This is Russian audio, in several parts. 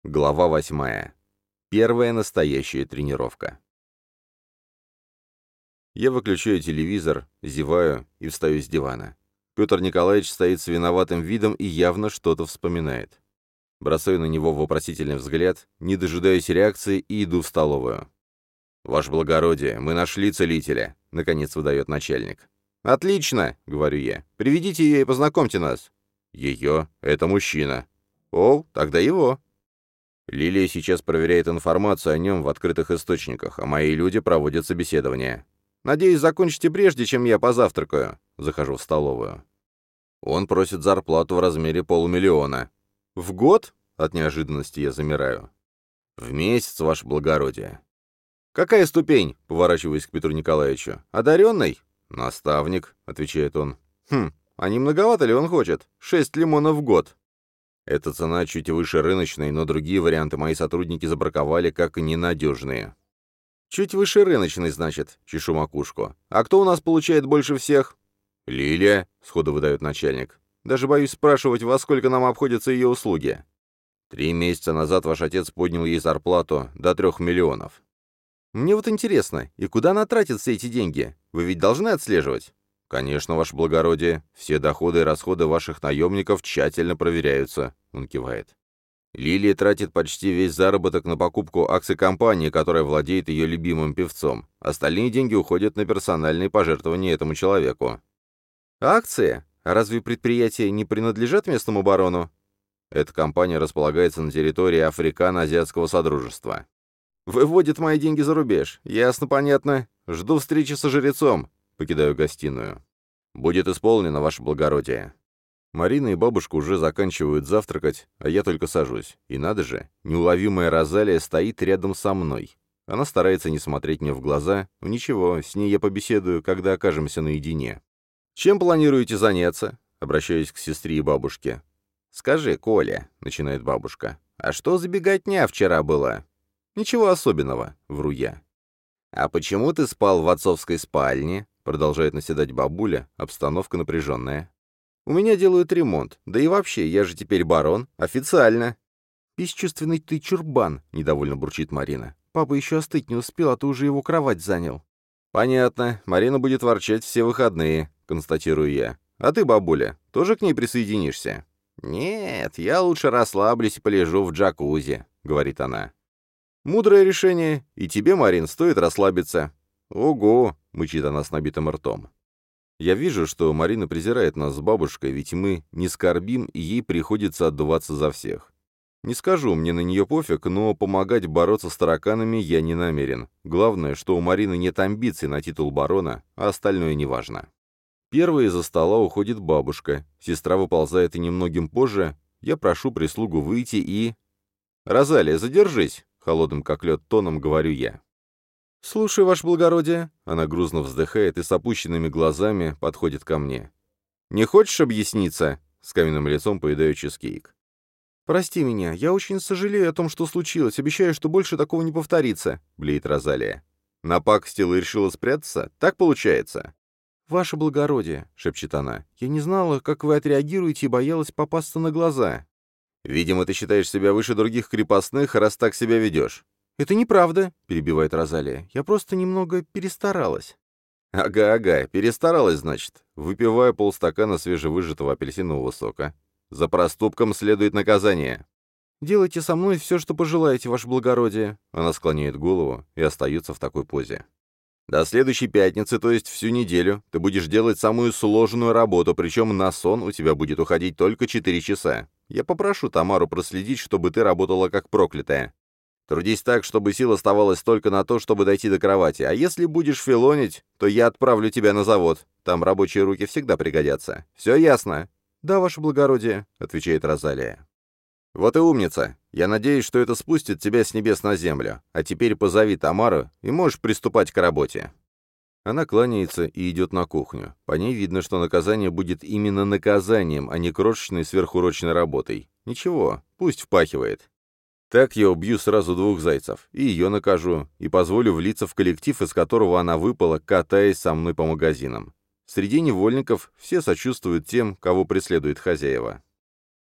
Глава 8. Первая настоящая тренировка. Я выключаю телевизор, зеваю и встаю с дивана. Петр Николаевич стоит с виноватым видом и явно что-то вспоминает. Бросаю на него вопросительный взгляд, не дожидаюсь реакции и иду в столовую. «Ваше благородие, мы нашли целителя», — наконец выдает начальник. «Отлично», — говорю я. «Приведите ее и познакомьте нас». «Ее? Это мужчина». «О, тогда его». Лилия сейчас проверяет информацию о нем в открытых источниках, а мои люди проводят собеседование. «Надеюсь, закончите прежде, чем я позавтракаю». Захожу в столовую. Он просит зарплату в размере 500 000. «В год?» От неожиданности я замираю. «В месяц, ваше благородие». «Какая ступень?» — поворачиваясь к Петру Николаевичу. «Одаренный?» «Наставник», — отвечает он. А не многовато ли он хочет? 6 лимонов в год». Эта цена чуть выше рыночной, но другие варианты мои сотрудники забраковали как ненадежные. «Чуть выше рыночной, значит», — чешу макушку. «А кто у нас получает больше всех?» «Лилия», — сходу выдает начальник. «Даже боюсь спрашивать, во сколько нам обходятся ее услуги». 3 месяца назад ваш отец поднял ей зарплату до 3 миллионов. «Мне вот интересно, и куда она тратит все эти деньги? Вы ведь должны отслеживать?» «Конечно, ваше благородие. Все доходы и расходы ваших наемников тщательно проверяются», — он кивает. «Лилия тратит почти весь заработок на покупку акций компании, которая владеет ее любимым певцом. Остальные деньги уходят на персональные пожертвования этому человеку». «Акции? А разве предприятия не принадлежат местному барону?» «Эта компания располагается на территории Африкано-Азиатского Содружества». «Выводит мои деньги за рубеж. Ясно, понятно. Жду встречи со жрецом». Покидаю гостиную. «Будет исполнено, ваше благородие». Марина и бабушка уже заканчивают завтракать, а я только сажусь. И надо же, неуловимая Розалия стоит рядом со мной. Она старается не смотреть мне в глаза, но ничего, с ней я побеседую, когда окажемся наедине. «Чем планируете заняться?» — обращаюсь к сестре и бабушке. «Скажи, Коля», — начинает бабушка, — «а что за беготня вчера была?» «Ничего особенного», — вру я. «А почему ты спал в отцовской спальне?» — продолжает наседать бабуля, обстановка напряженная. «У меня делают ремонт, да и вообще, я же теперь барон, официально». «Бесчувственный ты чурбан», — недовольно бурчит Марина. «Папа еще остыть не успел, а ты уже его кровать занял». «Понятно, Марина будет ворчать все выходные», — констатирую я. «А ты, бабуля, тоже к ней присоединишься?» «Нет, я лучше расслаблюсь и полежу в джакузи», — говорит она. «Мудрое решение, и тебе, Марин, стоит расслабиться». «Ого!» — мычит она с набитым ртом. Я вижу, что Марина презирает нас с бабушкой, ведь мы не скорбим, и ей приходится отдуваться за всех. Не скажу, мне на нее пофиг, но помогать бороться с тараканами я не намерен. Главное, что у Марины нет амбиций на титул барона, а остальное неважно. Первой из-за стола уходит бабушка, сестра выползает и немногим позже. Я прошу прислугу выйти и... «Розалия, задержись!» — холодным как лед тоном говорю я. «Слушай, ваше благородие», — она грузно вздыхает и с опущенными глазами подходит ко мне. «Не хочешь объясниться?» — с каменным лицом поедаю чизкейк. «Прости меня, я очень сожалею о том, что случилось, обещаю, что больше такого не повторится», — блеет Розалия. «Напакостила и решила спрятаться? Так получается?» «Ваше благородие», — шепчет она, — «я не знала, как вы отреагируете и боялась попасться на глаза». «Видимо, ты считаешь себя выше других крепостных, раз так себя ведешь». «Это неправда», — перебивает Розалия. «Я просто немного перестаралась». «Ага, перестаралась, значит. Выпиваю полстакана свежевыжатого апельсинового сока. За проступком следует наказание». «Делайте со мной все, что пожелаете, ваше благородие». Она склоняет голову и остается в такой позе. «До следующей пятницы, то есть всю неделю, ты будешь делать самую сложную работу, причем на сон у тебя будет уходить только 4 часа. Я попрошу Тамару проследить, чтобы ты работала как проклятая. Трудись так, чтобы сил оставалось только на то, чтобы дойти до кровати, а если будешь филонить, то я отправлю тебя на завод. Там рабочие руки всегда пригодятся. Все ясно?» «Да, ваше благородие», — отвечает Розалия. «Вот и умница. Я надеюсь, что это спустит тебя с небес на землю. А теперь позови Тамару, и можешь приступать к работе». Она кланяется и идет на кухню. По ней видно, что наказание будет именно наказанием, а не крошечной сверхурочной работой. Ничего, пусть впахивает. Так я убью сразу 2 зайцев, и ее накажу, и позволю влиться в коллектив, из которого она выпала, катаясь со мной по магазинам. Среди невольников все сочувствуют тем, кого преследует хозяева.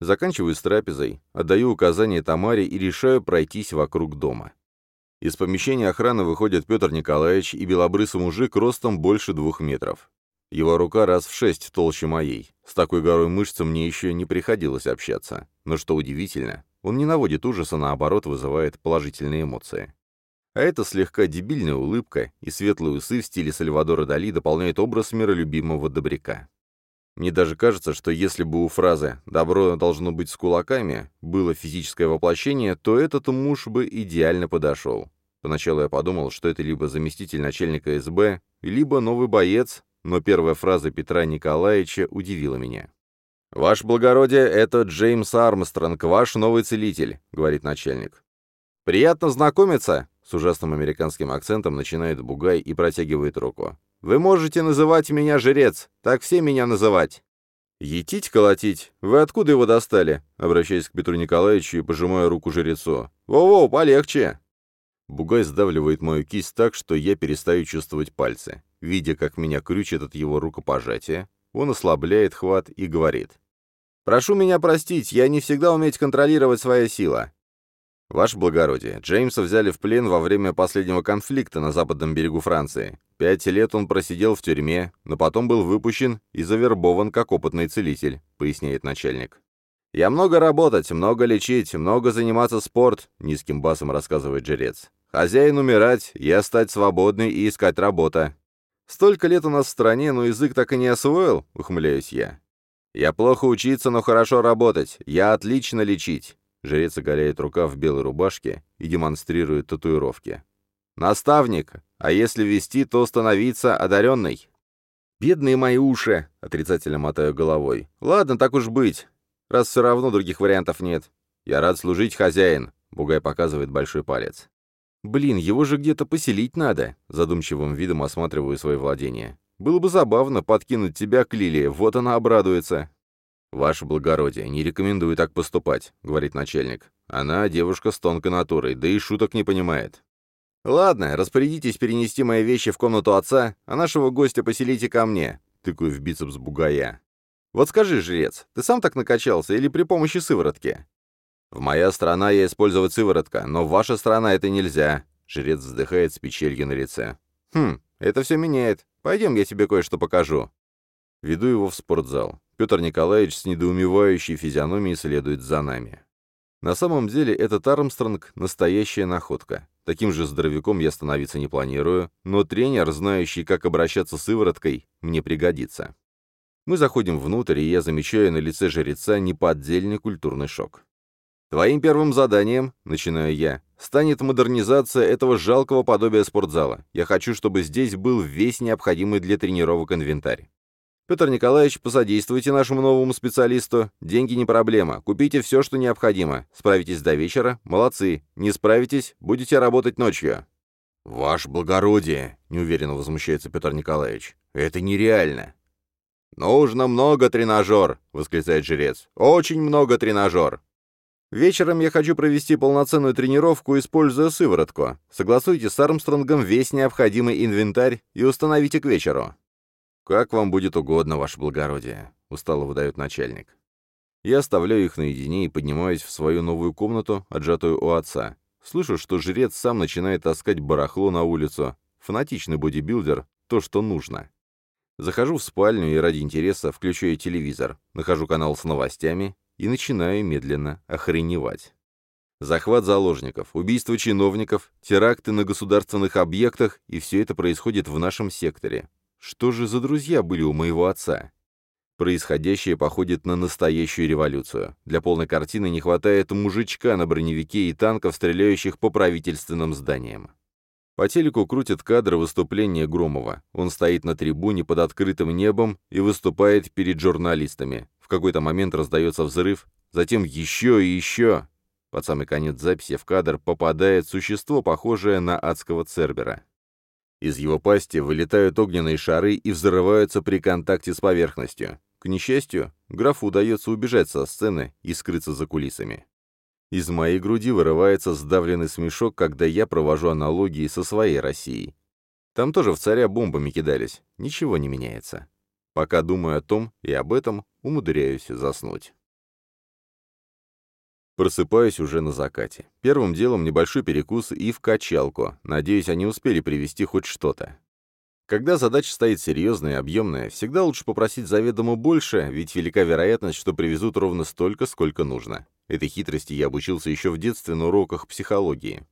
Заканчиваю с трапезой, отдаю указание Тамаре и решаю пройтись вокруг дома. Из помещения охраны выходят Петр Николаевич и белобрысый мужик ростом больше 2 метров. Его рука раз в 6 толще моей. С такой горой мышц мне еще не приходилось общаться. Но что удивительно, он не наводит ужаса, наоборот, вызывает положительные эмоции. А эта слегка дебильная улыбка и светлые усы в стиле Сальвадора Дали дополняют образ миролюбимого добряка. Мне даже кажется, что если бы у фразы «добро должно быть с кулаками» было физическое воплощение, то этот муж бы идеально подошел. Поначалу я подумал, что это либо заместитель начальника СБ, либо новый боец, но первая фраза Петра Николаевича удивила меня. «Ваше благородие, это Джеймс Армстронг, ваш новый целитель», — говорит начальник. «Приятно знакомиться», — с ужасным американским акцентом начинает Бугай и протягивает руку. «Вы можете называть меня жрец, так все меня называть». «Етить колотить? Вы откуда его достали?» Обращаясь к Петру Николаевичу и пожимая руку жрецу. «Воу-воу, полегче!» Бугай сдавливает мою кисть так, что я перестаю чувствовать пальцы. Видя, как меня крючит от его рукопожатия, он ослабляет хват и говорит. «Прошу меня простить, я не всегда умею контролировать свою силу». «Ваше благородие, Джеймса взяли в плен во время последнего конфликта на западном берегу Франции. 5 лет он просидел в тюрьме, но потом был выпущен и завербован как опытный целитель», — поясняет начальник. «Я много работать, много лечить, много заниматься спорт», — низким басом рассказывает жрец. «Хозяин умирать, я стать свободной и искать работа». «Столько лет у нас в стране, но язык так и не освоил», — ухмыляюсь я. «Я плохо учиться, но хорошо работать. Я отлично лечить». Жрец оголяет рукав в белой рубашке и демонстрирует татуировки. «Наставник, а если вести, то становиться одаренной». «Бедные мои уши!» — отрицательно мотаю головой. «Ладно, так уж быть, раз все равно других вариантов нет. Я рад служить, хозяин», — Бугай показывает большой палец. «Блин, его же где-то поселить надо», — задумчивым видом осматриваю свои владения. «Было бы забавно подкинуть тебя к Лилии, вот она обрадуется». «Ваше благородие, не рекомендую так поступать», — говорит начальник. «Она девушка с тонкой натурой, да и шуток не понимает». «Ладно, распорядитесь перенести мои вещи в комнату отца, а нашего гостя поселите ко мне», — тыкаю в бицепс Бугая. «Вот скажи, жрец, ты сам так накачался или при помощи сыворотки?» «В моя страна я использовать сыворотка, но в ваша страна это нельзя», — жрец вздыхает с печалью на лице. Это все меняет. Пойдем, я тебе кое-что покажу». Веду его в спортзал. Петр Николаевич с недоумевающей физиономией следует за нами. На самом деле этот Армстронг — настоящая находка. Таким же здоровяком я становиться не планирую, но тренер, знающий, как обращаться с сывороткой, мне пригодится. Мы заходим внутрь, и я замечаю на лице жреца неподдельный культурный шок. «Твоим первым заданием, — начинаю я, — станет модернизация этого жалкого подобия спортзала. Я хочу, чтобы здесь был весь необходимый для тренировок инвентарь. Петр Николаевич, посодействуйте нашему новому специалисту. Деньги не проблема. Купите все, что необходимо. Справитесь до вечера? Молодцы. Не справитесь? Будете работать ночью». «Ваше благородие!» — неуверенно возмущается Петр Николаевич. «Это нереально». «Нужно много тренажер!» — восклицает жрец. «Очень много тренажер!» «Вечером я хочу провести полноценную тренировку, используя сыворотку. Согласуйте с Армстронгом весь необходимый инвентарь и установите к вечеру». «Как вам будет угодно, ваше благородие», — устало выдает начальник. Я оставляю их наедине и поднимаюсь в свою новую комнату, отжатую у отца. Слышу, что жрец сам начинает таскать барахло на улицу. Фанатичный бодибилдер — то, что нужно. Захожу в спальню и ради интереса включаю телевизор, нахожу канал с новостями и начинаю медленно охреневать. Захват заложников, убийство чиновников, теракты на государственных объектах, и все это происходит в нашем секторе. Что же за друзья были у моего отца? Происходящее походит на настоящую революцию. Для полной картины не хватает мужичка на броневике и танков, стреляющих по правительственным зданиям. По телеку крутят кадры выступления Громова. Он стоит на трибуне под открытым небом и выступает перед журналистами. В какой-то момент раздается взрыв, затем еще и еще. Под самый конец записи в кадр попадает существо, похожее на адского цербера. Из его пасти вылетают огненные шары и взрываются при контакте с поверхностью. К несчастью, графу удается убежать со сцены и скрыться за кулисами. Из моей груди вырывается сдавленный смешок, когда я провожу аналогии со своей Россией. Там тоже в царя бомбами кидались, ничего не меняется. Пока думаю о том и об этом, умудряюсь заснуть. Просыпаюсь уже на закате. Первым делом небольшой перекус и в качалку. Надеюсь, они успели привезти хоть что-то. Когда задача стоит серьезная и объемная, всегда лучше попросить заведомо больше, ведь велика вероятность, что привезут ровно столько, сколько нужно. Этой хитрости я обучился еще в детстве на уроках психологии.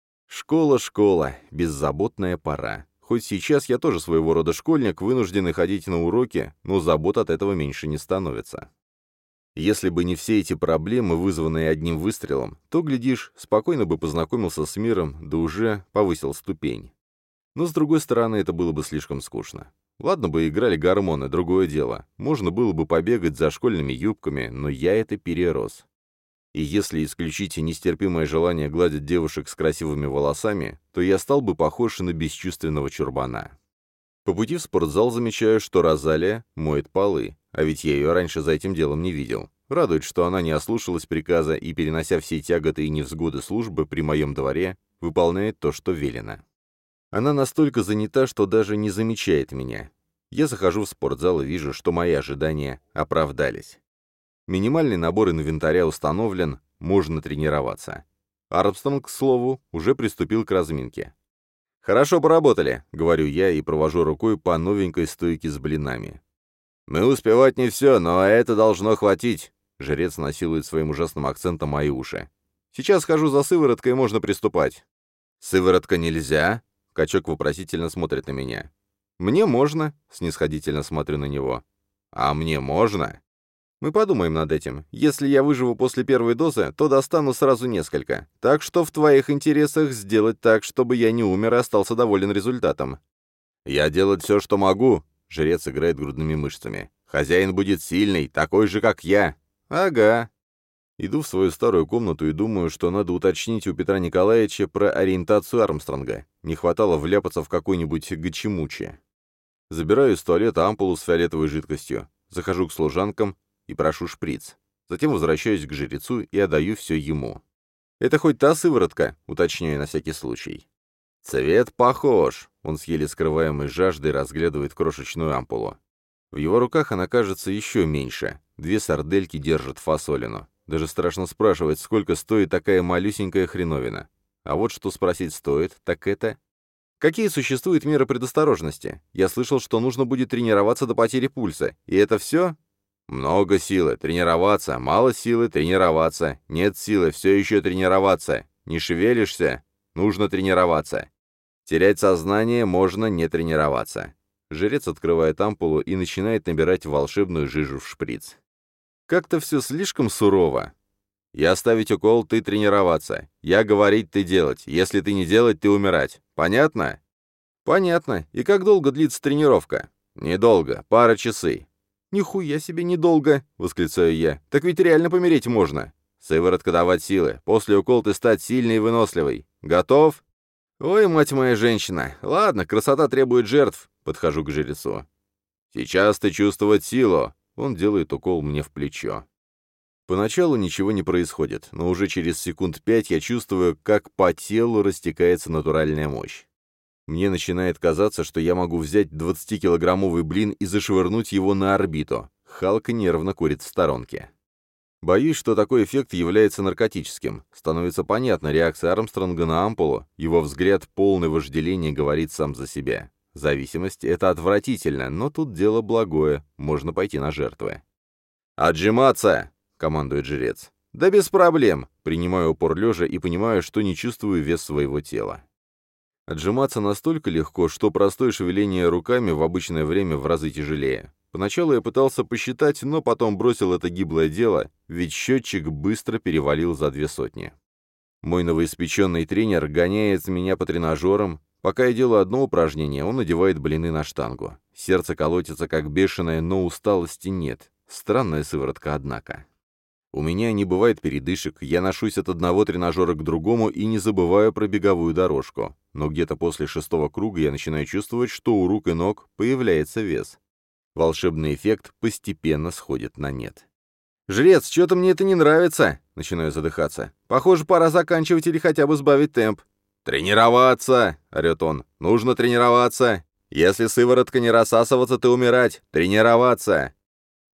Школа, беззаботная пора. Хоть сейчас я тоже своего рода школьник, вынужденный ходить на уроки, но забот от этого меньше не становится. Если бы не все эти проблемы, вызванные одним выстрелом, то, глядишь, спокойно бы познакомился с миром, да уже повысил ступень. Но, с другой стороны, это было бы слишком скучно. Ладно бы играли гормоны, другое дело. Можно было бы побегать за школьными юбками, но я это перерос. И если исключить нестерпимое желание гладить девушек с красивыми волосами, то я стал бы похож на бесчувственного чурбана. По пути в спортзал замечаю, что Розалия моет полы, а ведь я ее раньше за этим делом не видел. Радует, что она не ослушалась приказа и, перенося все тяготы и невзгоды службы при моем дворе, выполняет то, что велено. Она настолько занята, что даже не замечает меня. Я захожу в спортзал и вижу, что мои ожидания оправдались. Минимальный набор инвентаря установлен, можно тренироваться. Армстронг, к слову, уже приступил к разминке. «Хорошо поработали», — говорю я и провожу рукой по новенькой стойке с блинами. «Мы успевать не все, но это должно хватить», — жрец насилует своим ужасным акцентом мои уши. «Сейчас схожу за сывороткой, можно приступать». «Сыворотка нельзя?» — качок вопросительно смотрит на меня. «Мне можно», — снисходительно смотрю на него. «А мне можно?» «Мы подумаем над этим. Если я выживу после первой дозы, то достану сразу несколько. Так что в твоих интересах сделать так, чтобы я не умер и остался доволен результатом». «Я делать все, что могу», — жрец играет грудными мышцами. «Хозяин будет сильный, такой же, как я». «Ага». Иду в свою старую комнату и думаю, что надо уточнить у Петра Николаевича про ориентацию Армстронга. Не хватало вляпаться в какой-нибудь гачимучи. Забираю из туалета ампулу с фиолетовой жидкостью, захожу к служанкам и прошу шприц. Затем возвращаюсь к жрецу и отдаю все ему. «Это хоть та сыворотка?» — уточняю на всякий случай. «Цвет похож», — он с еле скрываемой жаждой разглядывает крошечную ампулу. В его руках она кажется еще меньше. 2 сардельки держат фасолину. Даже страшно спрашивать, сколько стоит такая малюсенькая хреновина. А вот что спросить стоит, так это... Какие существуют меры предосторожности? Я слышал, что нужно будет тренироваться до потери пульса. И это все? Много силы, тренироваться, мало силы, тренироваться, нет силы, все еще тренироваться, не шевелишься, нужно тренироваться. Терять сознание можно не тренироваться. Жрец открывает ампулу и начинает набирать волшебную жижу в шприц. Как-то все слишком сурово. Я ставить укол, ты тренироваться. Я говорить, ты делать. Если ты не делать, ты умирать. Понятно? Понятно. И как долго длится тренировка? Недолго, пара часов. «Нихуя себе недолго!» — восклицаю я. «Так ведь реально помереть можно!» «Сыворотка давать силы. После укол ты стать сильной и выносливой. Готов?» «Ой, мать моя женщина! Ладно, красота требует жертв!» — подхожу к жрецу. «Сейчас ты чувствовать силу!» — он делает укол мне в плечо. Поначалу ничего не происходит, но уже через секунд 5 я чувствую, как по телу растекается натуральная мощь. Мне начинает казаться, что я могу взять 20-килограммовый блин и зашвырнуть его на орбиту. Халк нервно курит в сторонке. Боюсь, что такой эффект является наркотическим. Становится понятна реакция Армстронга на ампулу, его взгляд полный вожделения говорит сам за себя. Зависимость — это отвратительно, но тут дело благое, можно пойти на жертвы. «Отжиматься!» — командует жрец. «Да без проблем!» — принимаю упор лежа и понимаю, что не чувствую вес своего тела. Отжиматься настолько легко, что простое шевеление руками в обычное время в разы тяжелее. Поначалу я пытался посчитать, но потом бросил это гиблое дело, ведь счетчик быстро перевалил за 200. Мой новоиспеченный тренер гоняет меня по тренажерам. Пока я делаю одно упражнение, он надевает блины на штангу. Сердце колотится как бешеное, но усталости нет. Странная сыворотка, однако. У меня не бывает передышек, я ношусь от одного тренажера к другому и не забываю про беговую дорожку. Но где-то после 6-го круга я начинаю чувствовать, что у рук и ног появляется вес. Волшебный эффект постепенно сходит на нет. «Жрец, что-то мне это не нравится!» — начинаю задыхаться. «Похоже, пора заканчивать или хотя бы сбавить темп». «Тренироваться!» — орет он. «Нужно тренироваться! Если сыворотка не рассасываться, ты умирать! Тренироваться!»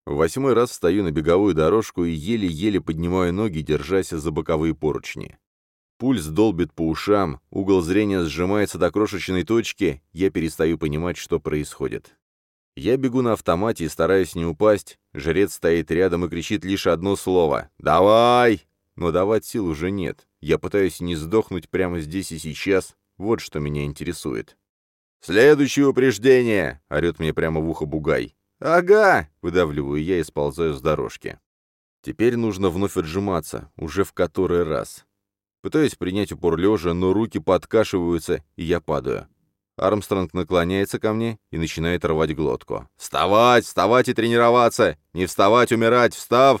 В 8-й раз встаю на беговую дорожку и еле-еле поднимаю ноги, держась за боковые поручни. Пульс долбит по ушам, угол зрения сжимается до крошечной точки, я перестаю понимать, что происходит. Я бегу на автомате и стараюсь не упасть, жрец стоит рядом и кричит лишь одно слово «Давай!». Но давать сил уже нет, я пытаюсь не сдохнуть прямо здесь и сейчас, вот что меня интересует. «Следующее упреждение!» — орет мне прямо в ухо бугай. «Ага!» — выдавливаю я и сползаю с дорожки. Теперь нужно вновь отжиматься, уже в который раз. Пытаюсь принять упор лежа, но руки подкашиваются, и я падаю. Армстронг наклоняется ко мне и начинает рвать глотку. «Вставать! Вставать и тренироваться! Не вставать, умирать! Встав!»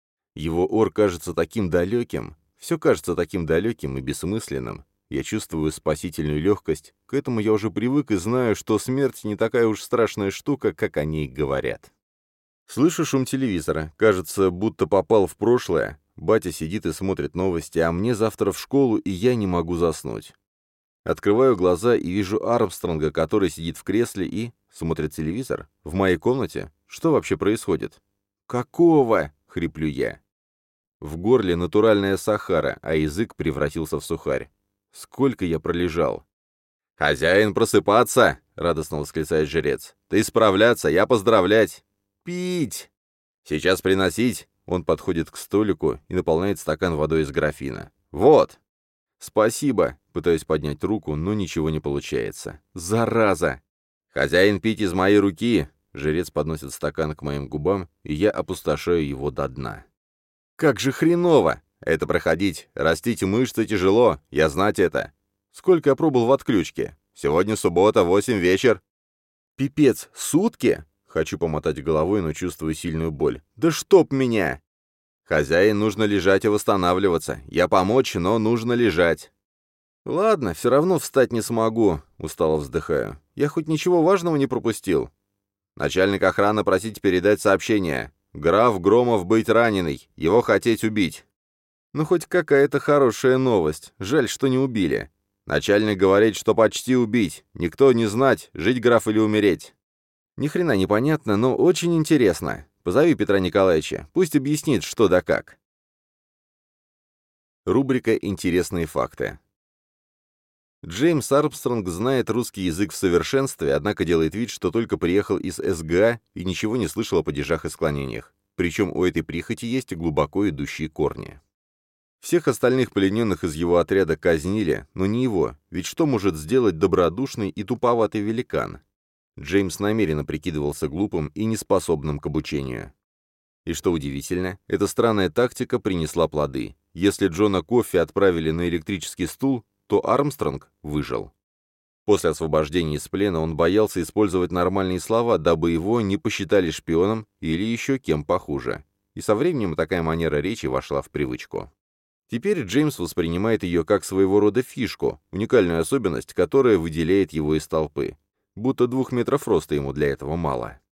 Его ор кажется таким далеким, все кажется таким далеким и бессмысленным. Я чувствую спасительную легкость, к этому я уже привык и знаю, что смерть не такая уж страшная штука, как о ней говорят. Слышу шум телевизора, кажется, будто попал в прошлое. Батя сидит и смотрит новости, а мне завтра в школу, и я не могу заснуть. Открываю глаза и вижу Армстронга, который сидит в кресле и смотрит телевизор. В моей комнате? Что вообще происходит? «Какого?» — хриплю я. В горле натуральная сахара, а язык превратился в сухарь. Сколько я пролежал? «Хозяин, просыпаться!» — радостно восклицает жрец. «Ты справляться, я поздравлять!» «Пить!» «Сейчас приносить!» Он подходит к столику и наполняет стакан водой из графина. «Вот!» «Спасибо!» — пытаюсь поднять руку, но ничего не получается. «Зараза!» «Хозяин, пить из моей руки!» Жрец подносит стакан к моим губам, и я опустошаю его до дна. «Как же хреново! Это проходить, растить мышцы тяжело, я знать это. Сколько я пробыл в отключке? Сегодня суббота, 8 вечер». «Пипец, сутки?» Хочу помотать головой, но чувствую сильную боль. «Да чтоб меня!» «Хозяин, нужно лежать и восстанавливаться. Я помочь, но нужно лежать». «Ладно, все равно встать не смогу», — устало вздыхаю. «Я хоть ничего важного не пропустил». «Начальник охраны просить передать сообщение. Граф Громов быть раненый, его хотеть убить». «Ну, хоть какая-то хорошая новость. Жаль, что не убили. Начальник говорит, что почти убить. Никто не знать, жить граф или умереть». «Ни хрена не понятно, но очень интересно. Позови Петра Николаевича, пусть объяснит, что да как». Рубрика «Интересные факты». Джеймс Армстронг знает русский язык в совершенстве, однако делает вид, что только приехал из СГА и ничего не слышал о падежах и склонениях. Причем у этой прихоти есть глубоко идущие корни. Всех остальных плененных из его отряда казнили, но не его, ведь что может сделать добродушный и туповатый великан? Джеймс намеренно прикидывался глупым и неспособным к обучению. И что удивительно, эта странная тактика принесла плоды. Если Джона Коффи отправили на электрический стул, то Армстронг выжил. После освобождения из плена он боялся использовать нормальные слова, дабы его не посчитали шпионом или еще кем похуже. И со временем такая манера речи вошла в привычку. Теперь Джеймс воспринимает ее как своего рода фишку, уникальную особенность, которая выделяет его из толпы. Будто 2 метров роста ему для этого мало.